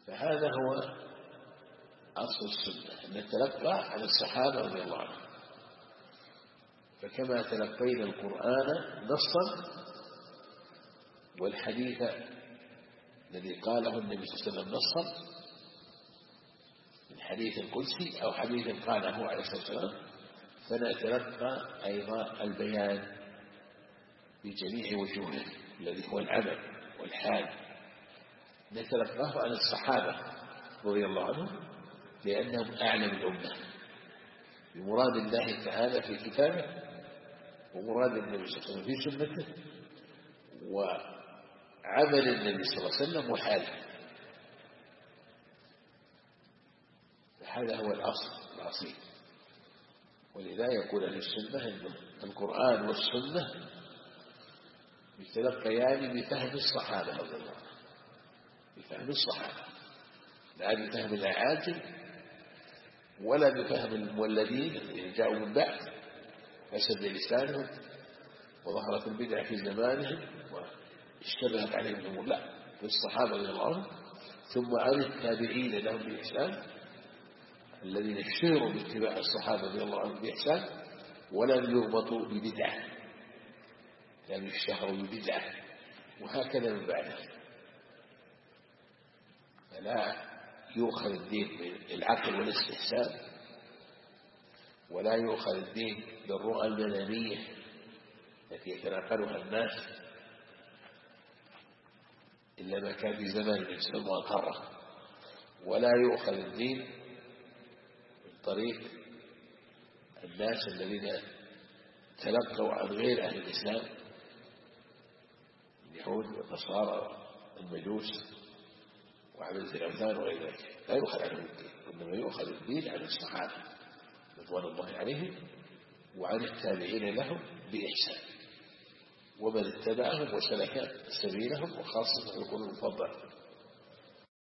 فهذا هو أصل السنة، أن نتلقى عن الصحابة رضي الله عنهم. فكما تلقينا القرآن نصا والحديث الذي قاله النبي صلى الله عليه وسلم نصا من حديث القدسي أو حديث قاله عليه الصلاة والسلام، فنتلقى أيضا البيان بجميع وجوهه الذي هو العمل والحال، نتلقاه عن الصحابة رضي الله عنهم لأنهم أعلم الأمة بمراد الله تعالى في كتابه ومراد النبي صلى الله عليه وسلم في سنته وعمل النبي صلى الله عليه وسلم وحاله. هذا هو الأصل الأصيل. ولذا يقول أهل السنة أن القرآن والسنة يتلقيان بفهم الصحابة رضي الله عنهم، بفهم الصحابة، لا بفهم الأعاجم ولا بفهم المولدين الذين جاءوا من بعد فسد لسانهم وظهرت البدع في زمانهم واشتبهت عليهم الأمور، لا، في الصحابة رضي الله عنهم ثم عن التابعين لهم بإحسان الذين اشتهروا باتباع الصحابة رضي الله عنهم بإحسان ولم يربطوا ببدعة، لم يشتهروا ببدعة، وهكذا من بعده. فلا يؤخذ الدين بالعقل والاستحسان ولا يؤخذ الدين بالرؤى المنامية التي يتناقلها الناس إلا ما كان في زمان النبي صلى الله عليه وسلم، ولا يؤخذ الدين من طريق الناس الذين تلقوا عن غير أهل الإسلام، اليهود والنصارى والمجوس وعبدة الأوثان وغير ذلك، لا يؤخذ عنهم الدين، وإنما يؤخذ الدين عن الصحابة رضوان الله عليهم وعن التابعين لهم بإحسان ومن اتبعهم وسلك سبيلهم، وخاصة القرون المفضلة